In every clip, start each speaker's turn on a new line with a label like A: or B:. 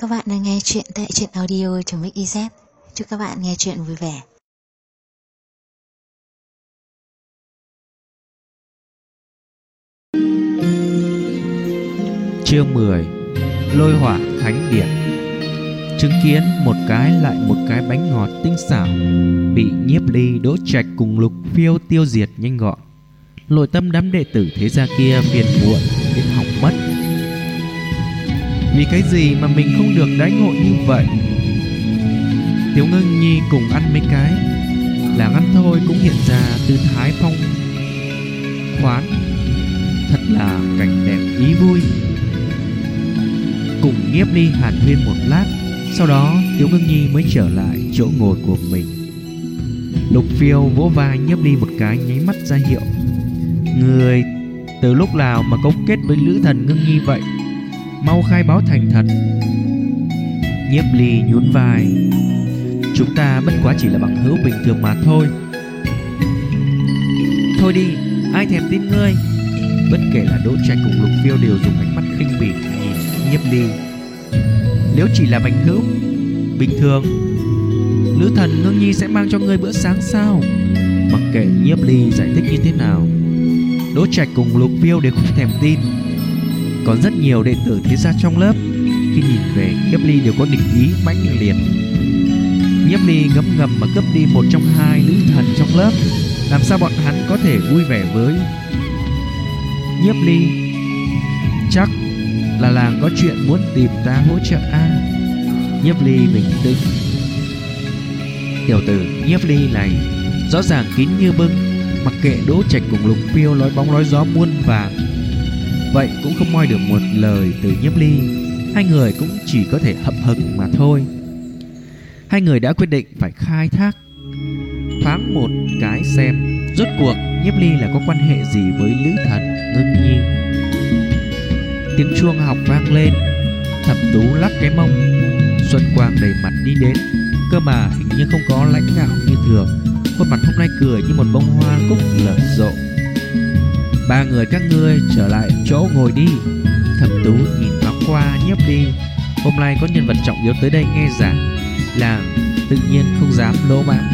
A: Các bạn đang nghe chuyện tại truyện audio.mix.iz. Chúc các bạn nghe chuyện vui vẻ.
B: Chương 10. Lôi hỏa thánh điện. Chứng kiến một cái lại một cái bánh ngọt tinh xảo bị Nhiếp Ly, Đỗ Trạch cùng Lục Phiêu tiêu diệt nhanh gọn, nội tâm đám đệ tử thế gia kia phiền muộn đến hỏng mất. Vì cái gì mà mình không được đãi ngộ như vậy? Tiểu Ngưng Nhi cùng ăn mấy cái làng ăn thôi cũng hiện ra tư thái phong khoáng, thật là cảnh đẹp ý vui. Cùng Nhiếp Ly hàn huyên một lát, sau đó Tiểu Ngưng Nhi mới trở lại chỗ ngồi của mình. Lục Phiêu vỗ vai Nhiếp Ly một cái, nháy mắt ra hiệu: người từ lúc nào mà cấu kết với Lữ Thần Ngưng Nhi vậy? Mau khai báo thành thật. Nhiếp Ly nhún vai: chúng ta bất quá chỉ là bằng hữu bình thường mà thôi. Thôi đi, ai thèm tin ngươi. Bất kể là Đỗ Trạch cùng Lục Phiêu đều dùng ánh mắt khinh bỉ nhìn Nhiếp Ly. Nếu chỉ là bằng hữu bình thường, Lữ Thần Ngưng Nhi sẽ mang cho ngươi bữa sáng sao? Mặc kệ Nhiếp Ly giải thích như thế nào, Đỗ Trạch cùng Lục Phiêu đều không thèm tin. Còn rất nhiều đệ tử thế gia trong lớp khi nhìn về Nhiếp Ly đều có địch ý mãnh liệt. Nhiếp Ly ngấm ngầm mà cướp đi một trong hai nữ thần trong lớp, làm sao bọn hắn có thể vui vẻ với Nhiếp Ly? Chắc là làng có chuyện muốn tìm ta hỗ trợ a. Nhiếp Ly bình tĩnh: tiểu tử Nhiếp Ly này rõ ràng kín như bưng, mặc kệ Đỗ Trạch cùng Lục Phiêu nói bóng nói gió muôn vàng, vậy cũng không moi được một lời từ Nhiếp Ly. Hai người cũng chỉ có thể hậm hực mà thôi. Hai người đã quyết định phải khai thác thoáng một cái xem rốt cuộc Nhiếp Ly là có quan hệ gì với Lữ Thần Ngưng Nhi. Tiếng chuông học vang lên, Thẩm Tú lắc cái mông, xuân quang đầy mặt đi đến. Cơ mà hình như không có lãnh ngạo như thường, khuôn mặt hôm nay cười như một bông hoa cúc nở rộ. Ba người các ngươi trở lại chỗ ngồi đi. Thẩm Tú nhìn thoáng qua Nhiếp Ly. Hôm nay có nhân vật trọng yếu tới đây nghe giảng, làng tự nhiên không dám lỗ mãng.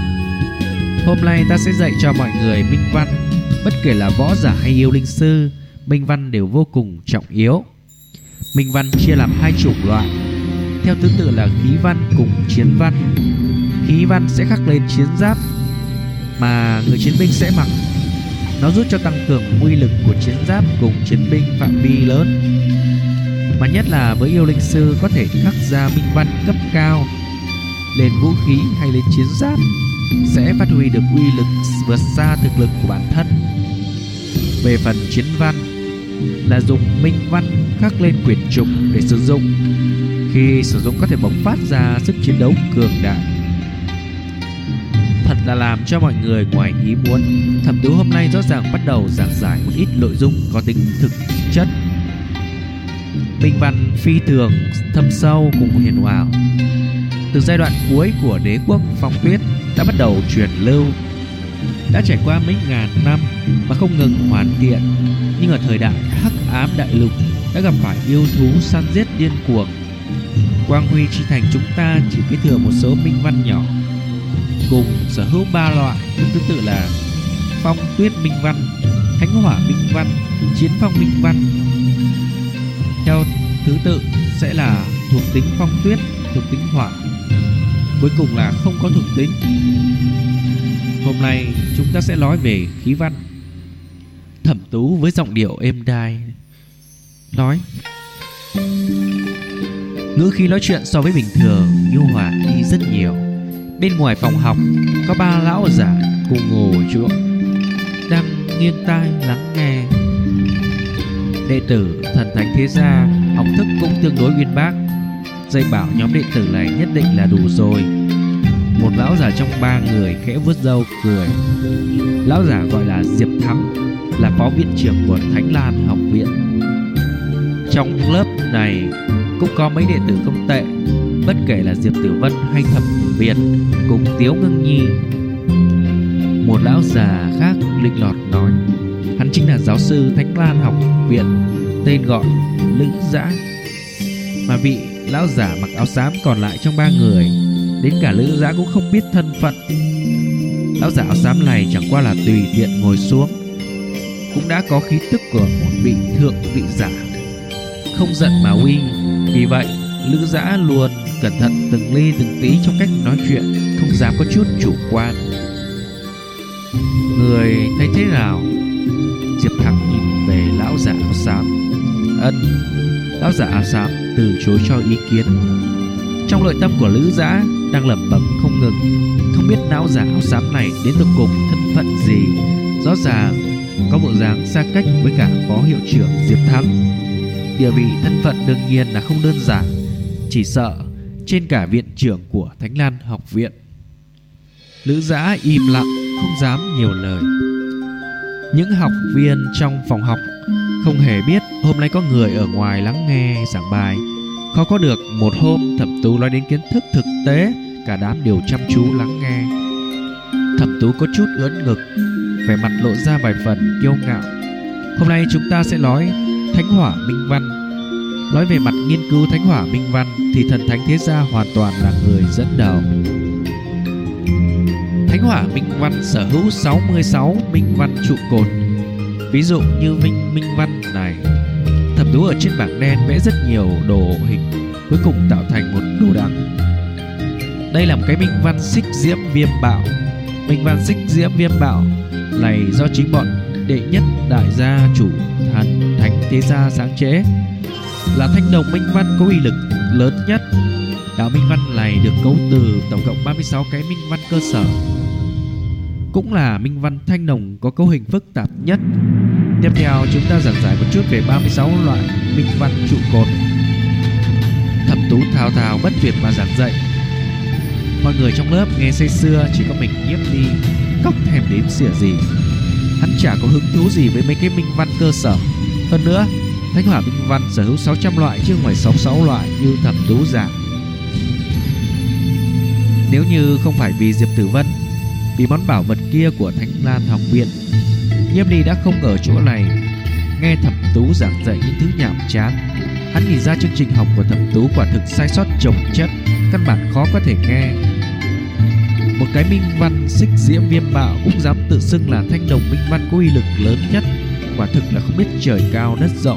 B: Hôm nay ta sẽ dạy cho mọi người minh văn. Bất kể là võ giả hay yêu linh sư, minh văn đều vô cùng trọng yếu. Minh văn chia làm hai chủng loại, theo thứ tự là khí văn cùng chiến văn. Khí văn sẽ khắc lên chiến giáp mà người chiến binh sẽ mặc. Nó giúp cho tăng cường uy lực của chiến giáp cùng chiến binh phạm vi lớn. Mà nhất là với yêu linh sư có thể khắc ra minh văn cấp cao lên vũ khí hay lên chiến giáp, sẽ phát huy được uy lực vượt xa thực lực của bản thân. Về phần chiến văn là dùng minh văn khắc lên quyển trục để sử dụng. Khi sử dụng có thể bộc phát ra sức chiến đấu cường đại. Thật là làm cho mọi người ngoài ý muốn. Thẩm Tú hôm nay rõ ràng bắt đầu giảng giải một ít nội dung có tính thực chất. Minh văn phi thường thâm sâu cùng huyền ảo. Từ giai đoạn cuối của đế quốc Phong Tuyết đã bắt đầu truyền lưu, đã trải qua mấy ngàn năm mà không ngừng hoàn thiện. Nhưng ở thời đại hắc ám đại lục đã gặp phải yêu thú săn giết điên cuồng. Quang Huy chi thành chúng ta chỉ kế thừa một số minh văn nhỏ, cùng sở hữu ba loại thứ tự là Phong Tuyết minh văn, Thánh Hỏa minh văn, Chiến Phong minh văn. Theo thứ tự sẽ là thuộc tính phong tuyết, thuộc tính hỏa, cuối cùng là không có thuộc tính. Hôm nay chúng ta sẽ nói về khí văn. Thẩm Tú với giọng điệu êm đai nói, ngữ khí nói chuyện so với bình thường nhu hòa đi rất nhiều. Bên ngoài phòng học có ba lão giả cùng ngồi chỗ đang nghiêng tai lắng nghe. Đệ tử thần thánh thế gia học thức cũng tương đối uyên bác, dạy bảo nhóm đệ tử này nhất định là đủ rồi. Một lão giả trong ba người khẽ vuốt râu cười. Lão giả gọi là Diệp Thắng, là phó viện trưởng của Thánh Lan học viện. Trong lớp này cũng có mấy đệ tử không tệ, bất kể là Diệp Tử Vân hay Thẩm Việt cùng Tiếu Ngưng Nhi. Một lão già khác lịch lọt nói, hắn chính là giáo sư Thánh Lan học viện, tên gọi Lữ Dã. Mà vị lão giả mặc áo xám còn lại trong ba người, đến cả Lữ Dã cũng không biết thân phận. Lão giả áo xám này chẳng qua là tùy tiện ngồi xuống cũng đã có khí tức của một vị thượng vị giả, không giận mà uy. Vì vậy Lữ Dã luôn cẩn thận từng ly từng tí trong cách nói chuyện, không dám có chút chủ quan. Người thấy thế nào? Diệp Thắng nhìn về lão giả áo xám. Lão giả áo xám từ chối cho ý kiến. Trong nội tâm của Lữ Dã đang lẩm bẩm không ngừng, không biết lão giả áo xám này đến từ cùng thân phận gì. Rõ ràng có bộ dáng xa cách với cả phó hiệu trưởng Diệp Thắng, địa vị thân phận đương nhiên là không đơn giản, chỉ sợ trên cả viện trưởng của Thánh Lan học viện. Lữ Dã im lặng, không dám nhiều lời. Những học viên trong phòng học không hề biết hôm nay có người ở ngoài lắng nghe giảng bài. Khó có được một hôm Thẩm Tú nói đến kiến thức thực tế, cả đám đều chăm chú lắng nghe. Thẩm Tú có chút ưỡn ngực, vẻ mặt lộ ra vài phần kiêu ngạo. Hôm nay chúng ta sẽ nói Thánh Hỏa Minh Văn. Nói về mặt nghiên cứu Thánh Hỏa Minh Văn thì thần thánh thế gia hoàn toàn là người dẫn đầu. Thánh Hỏa Minh Văn sở hữu 66 minh văn trụ cột. Ví dụ như minh văn này, Thẩm Tú ở trên bảng đen vẽ rất nhiều đồ hình, cuối cùng tạo thành một đồ đằng. Đây là một cái minh văn xích diễm viêm bạo. Minh văn xích diễm viêm bạo này do chính bọn đệ nhất đại gia chủ thần thánh thế gia sáng chế, là thanh đồng minh văn có uy lực lớn nhất. Đạo minh văn này được cấu từ tổng cộng 36 cái minh văn cơ sở, cũng là minh văn thanh đồng có cấu hình phức tạp nhất. Tiếp theo chúng ta giảng giải một chút về 36 loại minh văn trụ cột. Thẩm Tú thao thao bất tuyệt mà giảng dạy. Mọi người trong lớp nghe say sưa, chỉ có mình Nhiếp Ly cóc thèm đếm xỉa gì. Hắn chả có hứng thú gì với mấy cái minh văn cơ sở. Hơn nữa, Thánh Hỏa Minh Văn sở hữu 600 loại chứ không phải 66 loại như Thẩm Tú giảng. Nếu như không phải vì Diệp Tử Vân, vì món bảo vật kia của Thánh Lan học viện, Nhiếp Ly đã không ở chỗ này nghe Thẩm Tú giảng dạy những thứ nhảm chán. Hắn nhìn ra chương trình học của Thẩm Tú quả thực sai sót chồng chất, căn bản khó có thể nghe. Một cái minh văn xích diễm viêm bạo cũng dám tự xưng là thanh đồng minh văn có uy lực lớn nhất, quả thực là không biết trời cao đất rộng.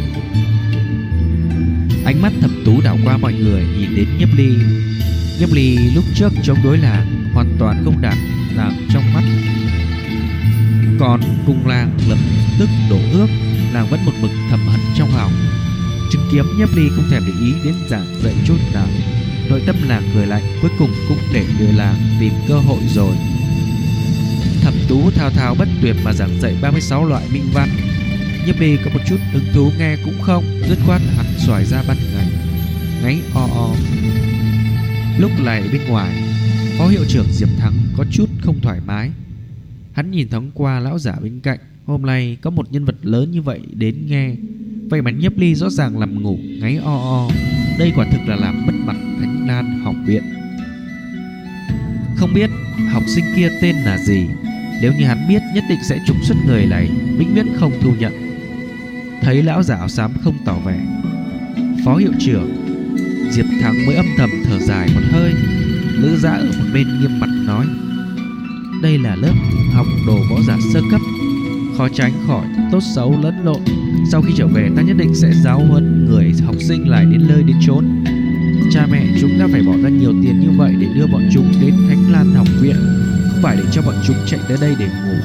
B: Ánh mắt Thẩm Tú đảo qua mọi người, nhìn đến Nhiếp Ly. Nhiếp Ly lúc trước chống đối làng hoàn toàn không đạt làng trong mắt, còn cùng làng lập tức đổ ước, làng vẫn một mực thầm hận trong lòng. Chứng kiến Nhiếp Ly không thèm để ý đến giảng dạy chút nào, nội tâm làng cười lạnh, cuối cùng cũng để người làng tìm cơ hội rồi. Thẩm Tú thao thao bất tuyệt mà giảng dạy 36 loại minh văn. Nhiếp Ly có một chút hứng thú nghe cũng không, dứt khoát hắn xoài ra ban ngày, ngáy o o. Lúc này bên ngoài, phó hiệu trưởng Diệp Thắng có chút không thoải mái. Hắn nhìn thoáng qua lão giả bên cạnh, hôm nay có một nhân vật lớn như vậy đến nghe, vậy mà Nhiếp Ly rõ ràng nằm ngủ ngáy o o. Đây quả thực là làm mất mặt Thánh Lan học viện. Không biết học sinh kia tên là gì, nếu như hắn biết nhất định sẽ trục xuất người này, vĩnh viễn không thu nhận. Thấy lão giả áo xám không tỏ vẻ, phó hiệu trưởng Diệp Thắng mới âm thầm thở dài một hơi. Lữ Dã ở một bên nghiêm mặt nói: đây là lớp học đồ võ giả sơ cấp, khó tránh khỏi tốt xấu lẫn lộn. Sau khi trở về ta nhất định sẽ giáo huấn người học sinh lại đến nơi đến chốn. Cha mẹ chúng ta phải bỏ ra nhiều tiền như vậy để đưa bọn chúng đến Thánh Lan học viện, không phải để cho bọn chúng chạy tới đây để ngủ.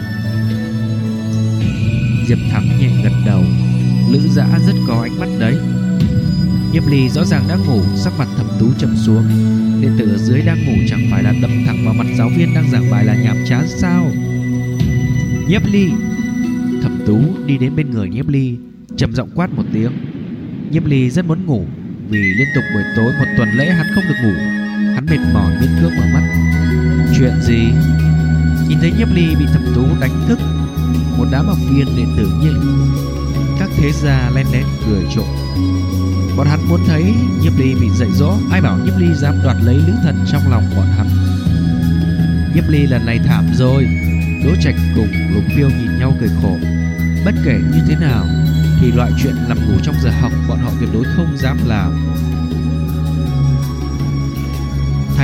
B: Diệp Thắng nhẹ gật đầu. Lữ Dã rất có ánh mắt đấy. Nhiếp Ly rõ ràng đã ngủ, sắc mặt Thẩm Tú trầm xuống. Đệ tử ở dưới đang ngủ chẳng phải là đâm thẳng vào mặt giáo viên đang giảng bài là nhàm chán sao? Nhiếp Ly! Thẩm Tú đi đến bên người Nhiếp Ly, trầm giọng quát một tiếng. Nhiếp Ly rất muốn ngủ, vì liên tục buổi tối một tuần lễ hắn không được ngủ. Hắn mệt mỏi miễn cưỡng mở mắt. Chuyện gì? Nhìn thấy Nhiếp Ly bị Thẩm Tú đánh thức, một đám học viên đệ tử nhị các thế gia len lén cười trộm. Bọn hắn muốn thấy Nhiếp Ly bị dạy dỗ, ai bảo Nhiếp Ly dám đoạt lấy nữ thần trong lòng bọn hắn. Nhiếp Ly lần này thảm rồi. Đỗ Trạch cùng Lục Phiêu nhìn nhau cười khổ. Bất kể như thế nào thì loại chuyện nằm ngủ trong giờ học bọn họ tuyệt đối không dám làm.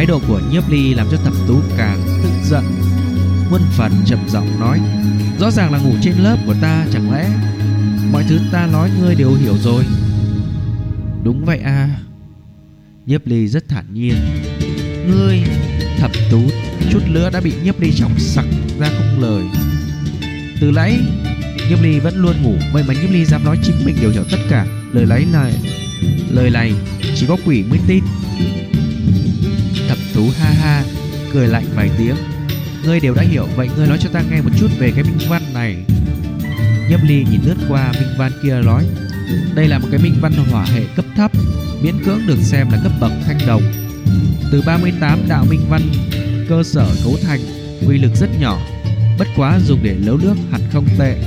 B: Thái độ của Nhiếp Ly làm cho Thẩm Tú càng tức giận, muôn phần trầm giọng nói: rõ ràng là ngủ trên lớp của ta, chẳng lẽ mọi thứ ta nói ngươi đều hiểu rồi? Đúng vậy à. Nhiếp Ly rất thản nhiên. Ngươi... Thẩm Tú chút nữa đã bị Nhiếp Ly chọc sặc ra không lời. Từ nãy Nhiếp Ly vẫn luôn ngủ, vậy mà Nhiếp Ly dám nói chính mình đều hiểu tất cả. Lời này chỉ có quỷ mới tin. Thẩm Tú ha ha cười lạnh vài tiếng. Ngươi đều đã hiểu, vậy ngươi nói cho ta nghe một chút về cái minh văn này. Nhiếp Ly nhìn lướt qua minh văn kia nói: đây là một cái minh văn hỏa hệ cấp thấp, miễn cưỡng được xem là cấp bậc thanh đồng. Từ 38 đạo minh văn cơ sở cấu thành, uy lực rất nhỏ, bất quá dùng để nấu nước hẳn không tệ.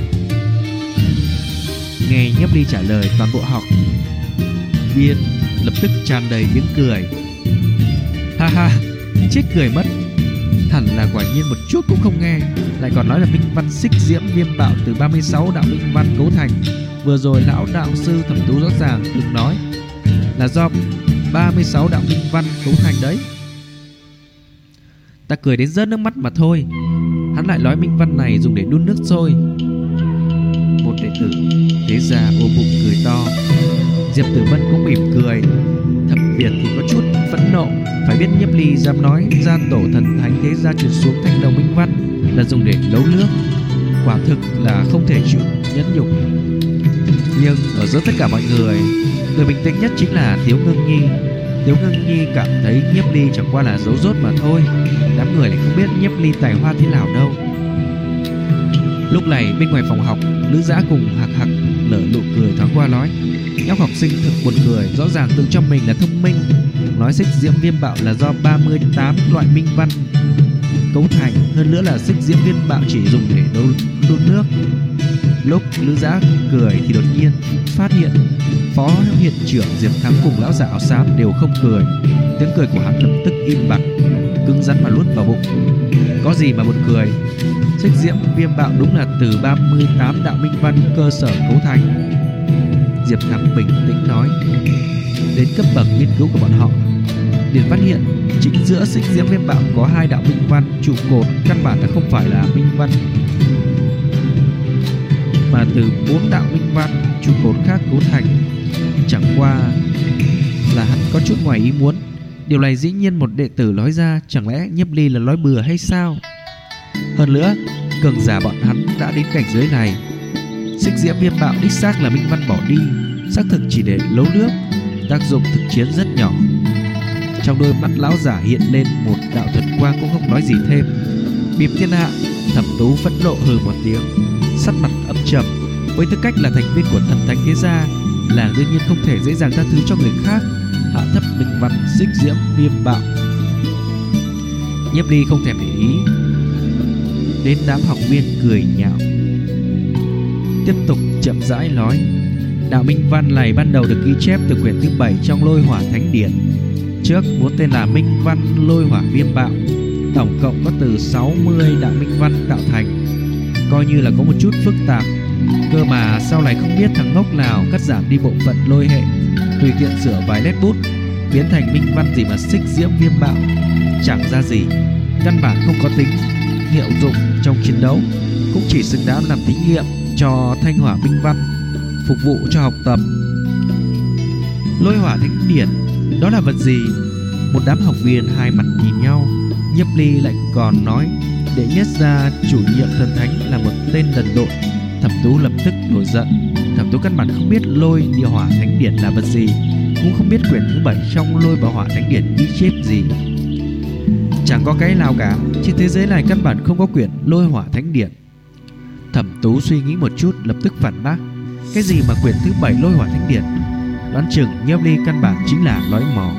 B: Nghe Nhiếp Ly trả lời, toàn bộ học viên lập tức tràn đầy tiếng cười. Ha ha, chết cười mất. Hẳn là quả nhiên một chút cũng không nghe, lại còn nói là minh văn xích diễm viêm bạo từ 36 đạo minh văn cấu thành. Vừa rồi lão đạo sư Thẩm Tú rõ ràng từng nói là do 36 đạo minh văn cấu thành đấy. Ta cười đến rớt nước mắt mà thôi. Hắn lại nói minh văn này dùng để đun nước sôi. Một đệ tử thế gia ôm bụng cười to. Diệp Tử Vân cũng mỉm cười. Thẩm Việt thì có chút phẫn nộ. Phải biết Nhiếp Ly dám nói gia tổ thần thánh thế gia truyền xuống thanh đồng minh văn là dùng để nấu nước, quả thực là không thể chịu nhẫn nhục. Nhưng ở giữa tất cả mọi người, người bình tĩnh nhất chính là Tiếu Ngưng Nhi. Tiếu Ngưng Nhi cảm thấy Nhiếp Ly chẳng qua là dấu dốt mà thôi. Đám người lại không biết Nhiếp Ly tài hoa thế nào đâu. Lúc này bên ngoài phòng học, Lữ Dã cùng Hạc Hạc nở nụ cười thoáng qua nói: nhóc học sinh thực buồn cười, rõ ràng tự cho mình là thông minh, nói xích diễm viêm bạo là do 38 loại minh văn cấu thành, hơn nữa là xích diễm viêm bạo chỉ dùng để đun nước. Lúc Lữ Dã cười thì đột nhiên phát hiện phó hiệu trưởng Diệp Thắng cùng lão giả áo xám đều không cười. Tiếng cười của hắn lập tức im bặt, cứng rắn mà luốt vào bụng. Có gì mà buồn cười? Xích diễm viêm bạo đúng là từ 38 đạo minh văn cơ sở cấu thành. Diệp Thắng bình tĩnh nói. Đến cấp bậc nghiên cứu của bọn họ, liền phát hiện chính giữa xích diễm viêm bạo có 2 đạo minh văn trụ cột, căn bản là không phải là minh văn, mà từ 4 đạo minh văn trụ cột khác cấu thành. Chẳng qua là hắn có chút ngoài ý muốn. Điều này dĩ nhiên một đệ tử nói ra, chẳng lẽ Nhiếp Ly là nói bừa hay sao? Hơn nữa, cường giả bọn hắn đã đến cảnh giới này. Xích diễm viêm bạo đích xác là minh văn bỏ đi, xác thực chỉ để nấu nước, tác dụng thực chiến rất nhỏ. Trong đôi mắt lão giả hiện lên một đạo thuật quang, cũng không nói gì thêm. Bịp thiên hạ. Thẩm Tú phẫn nộ hừ một tiếng, sắc mặt âm trầm. Với tư cách là thành viên của thần thánh thế gia, là đương nhiên không thể dễ dàng tha thứ cho người khác hạ thấp minh văn xích diễm viêm bạo. Nhiếp Ly không thèm để ý đến đám học viên cười nhạo, tiếp tục chậm rãi nói: đạo minh văn này ban đầu được ghi chép từ quyển thứ 7 trong Lôi Hỏa Thánh Điển, trước vốn tên là minh văn lôi hỏa viêm bạo. Tổng cộng có từ 60 đạo minh văn tạo thành, coi như là có một chút phức tạp. Cơ mà sau này không biết thằng ngốc nào cắt giảm đi bộ phận lôi hệ, tùy tiện sửa vài nét bút, biến thành minh văn gì mà xích diễm viêm bạo, chẳng ra gì, căn bản không có tính hiệu dụng trong chiến đấu, cũng chỉ xứng đáng làm thí nghiệm cho thanh hỏa minh văn, phục vụ cho học tập. Lôi Hỏa Thánh Điển đó là vật gì? Một đám học viên hai mặt nhìn nhau. Nhiếp Ly lại còn nói đệ nhất gia chủ nhiệm thần thánh là một tên đần độn. Thẩm Tú lập tức nổi giận. Thẩm Tú căn bản không biết Lôi Hỏa Thánh Điển là vật gì, cũng không biết quyển thứ 7 trong Lôi Hỏa Thánh Điển ghi chép gì. Chẳng có cái nào cả, trên thế giới này căn bản không có quyển Lôi Hỏa Thánh Điển. Thẩm Tú suy nghĩ một chút, lập tức phản bác: cái gì mà quyển thứ 7 Lôi Hỏa Thánh Điển? Đoán chừng Nhiếp Ly căn bản chính là nói mò.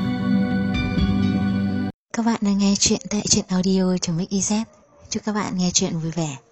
A: Các bạn đang nghe chuyện tại truyện audio.mix.iz. Chúc các bạn nghe chuyện vui vẻ.